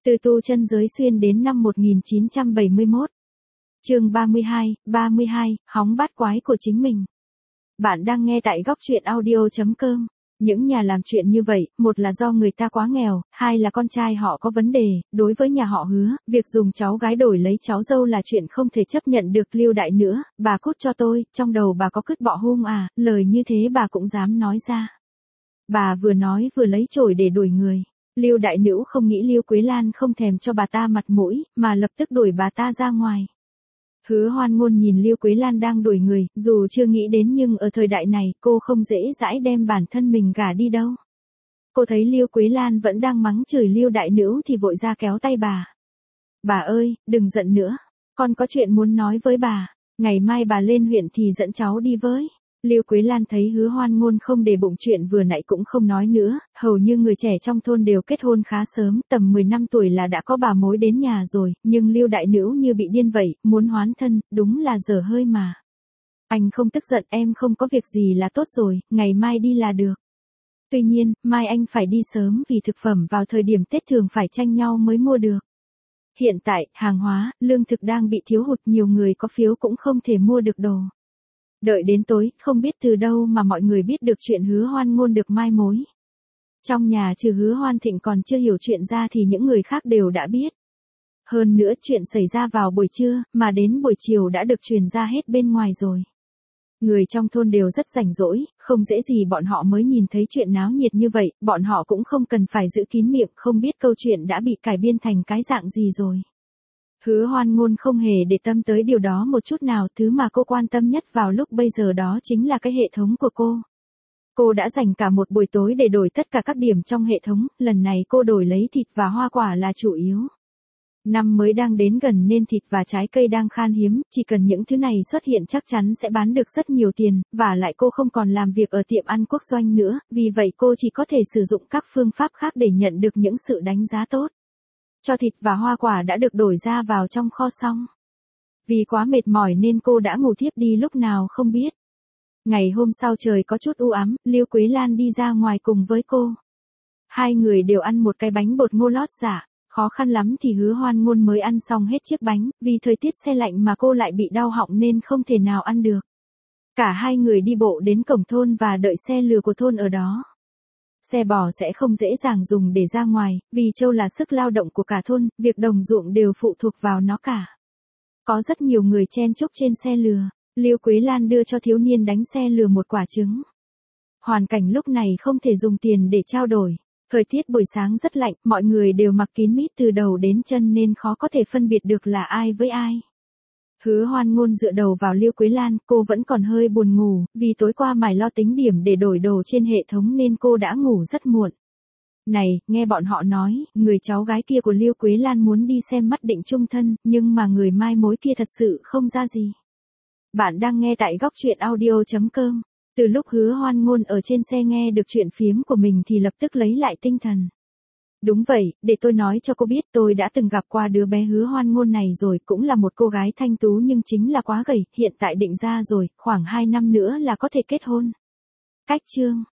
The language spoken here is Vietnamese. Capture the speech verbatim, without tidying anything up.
Từ tu chân giới xuyên đến năm một nghìn chín trăm bảy mươi mốt. Chương ba mươi hai, ba mươi hai, hóng bát quái của chính mình. Bạn đang nghe tại góc truyện audio chấm com. Những nhà làm chuyện như vậy, một là do người ta quá nghèo, hai là con trai họ có vấn đề. Đối với nhà họ Hứa, việc dùng cháu gái đổi lấy cháu dâu là chuyện không thể chấp nhận được. Lưu đại nữa, bà cút cho tôi, trong đầu bà có cứt bọ hung à, lời như thế bà cũng dám nói ra. Bà vừa nói vừa lấy chổi để đuổi người. Lưu đại nữ không nghĩ Lưu Quế Lan không thèm cho bà ta mặt mũi, mà lập tức đuổi bà ta ra ngoài. Hứa Hoan Ngôn nhìn Lưu Quế Lan đang đuổi người, dù chưa nghĩ đến nhưng ở thời đại này cô không dễ dãi đem bản thân mình gả đi đâu. Cô thấy Lưu Quế Lan vẫn đang mắng chửi Lưu đại nữ thì vội ra kéo tay bà. Bà ơi, đừng giận nữa, con có chuyện muốn nói với bà, ngày mai bà lên huyện thì dẫn cháu đi với. Lưu Quế Lan thấy Hứa Hoan Ngôn không để bụng chuyện vừa nãy cũng không nói nữa, hầu như người trẻ trong thôn đều kết hôn khá sớm, tầm mười năm tuổi là đã có bà mối đến nhà rồi, nhưng Lưu đại nữ như bị điên vậy, muốn hoán thân, đúng là dở hơi mà. Anh không tức giận, em không có việc gì là tốt rồi, ngày mai đi là được. Tuy nhiên, mai anh phải đi sớm vì thực phẩm vào thời điểm Tết thường phải tranh nhau mới mua được. Hiện tại, hàng hóa, lương thực đang bị thiếu hụt, nhiều người có phiếu cũng không thể mua được đồ. Đợi đến tối, không biết từ đâu mà mọi người biết được chuyện Hứa Hoan Ngôn được mai mối. Trong nhà trừ Hứa Hoan Thịnh còn chưa hiểu chuyện ra thì những người khác đều đã biết. Hơn nữa chuyện xảy ra vào buổi trưa, mà đến buổi chiều đã được truyền ra hết bên ngoài rồi. Người trong thôn đều rất rảnh rỗi, không dễ gì bọn họ mới nhìn thấy chuyện náo nhiệt như vậy, bọn họ cũng không cần phải giữ kín miệng, không biết câu chuyện đã bị cải biên thành cái dạng gì rồi. Hứa Hoan Ngôn không hề để tâm tới điều đó một chút nào, thứ mà cô quan tâm nhất vào lúc bây giờ đó chính là cái hệ thống của cô. Cô đã dành cả một buổi tối để đổi tất cả các điểm trong hệ thống, lần này cô đổi lấy thịt và hoa quả là chủ yếu. Năm mới đang đến gần nên thịt và trái cây đang khan hiếm, chỉ cần những thứ này xuất hiện chắc chắn sẽ bán được rất nhiều tiền, và lại cô không còn làm việc ở tiệm ăn quốc doanh nữa, vì vậy cô chỉ có thể sử dụng các phương pháp khác để nhận được những sự đánh giá tốt. Cho thịt và hoa quả đã được đổi ra vào trong kho xong. Vì quá mệt mỏi nên cô đã ngủ thiếp đi lúc nào không biết. Ngày hôm sau trời có chút u ám, Lưu Quế Lan đi ra ngoài cùng với cô. Hai người đều ăn một cái bánh bột ngô lót giả, khó khăn lắm thì Hứa Hoan Ngôn mới ăn xong hết chiếc bánh, vì thời tiết se lạnh mà cô lại bị đau họng nên không thể nào ăn được. Cả hai người đi bộ đến cổng thôn và đợi xe lừa của thôn ở đó. Xe bò sẽ không dễ dàng dùng để ra ngoài, vì trâu là sức lao động của cả thôn, việc đồng ruộng đều phụ thuộc vào nó cả. Có rất nhiều người chen chúc trên xe lừa, Lưu Quế Lan đưa cho thiếu niên đánh xe lừa một quả trứng. Hoàn cảnh lúc này không thể dùng tiền để trao đổi. Thời tiết buổi sáng rất lạnh, mọi người đều mặc kín mít từ đầu đến chân nên khó có thể phân biệt được là ai với ai. Hứa Hoan Ngôn dựa đầu vào Lưu Quế Lan, cô vẫn còn hơi buồn ngủ, vì tối qua mải lo tính điểm để đổi đồ trên hệ thống nên cô đã ngủ rất muộn. Này, nghe bọn họ nói, người cháu gái kia của Lưu Quế Lan muốn đi xem mắt định chung thân, nhưng mà người mai mối kia thật sự không ra gì. Bạn đang nghe tại góc truyện audio chấm com. Từ lúc Hứa Hoan Ngôn ở trên xe nghe được chuyện phiếm của mình thì lập tức lấy lại tinh thần. Đúng vậy, để tôi nói cho cô biết tôi đã từng gặp qua đứa bé Hứa Hoan Ngôn này rồi, cũng là một cô gái thanh tú nhưng chính là quá gầy, hiện tại định ra rồi, khoảng hai năm nữa là có thể kết hôn. Cách chương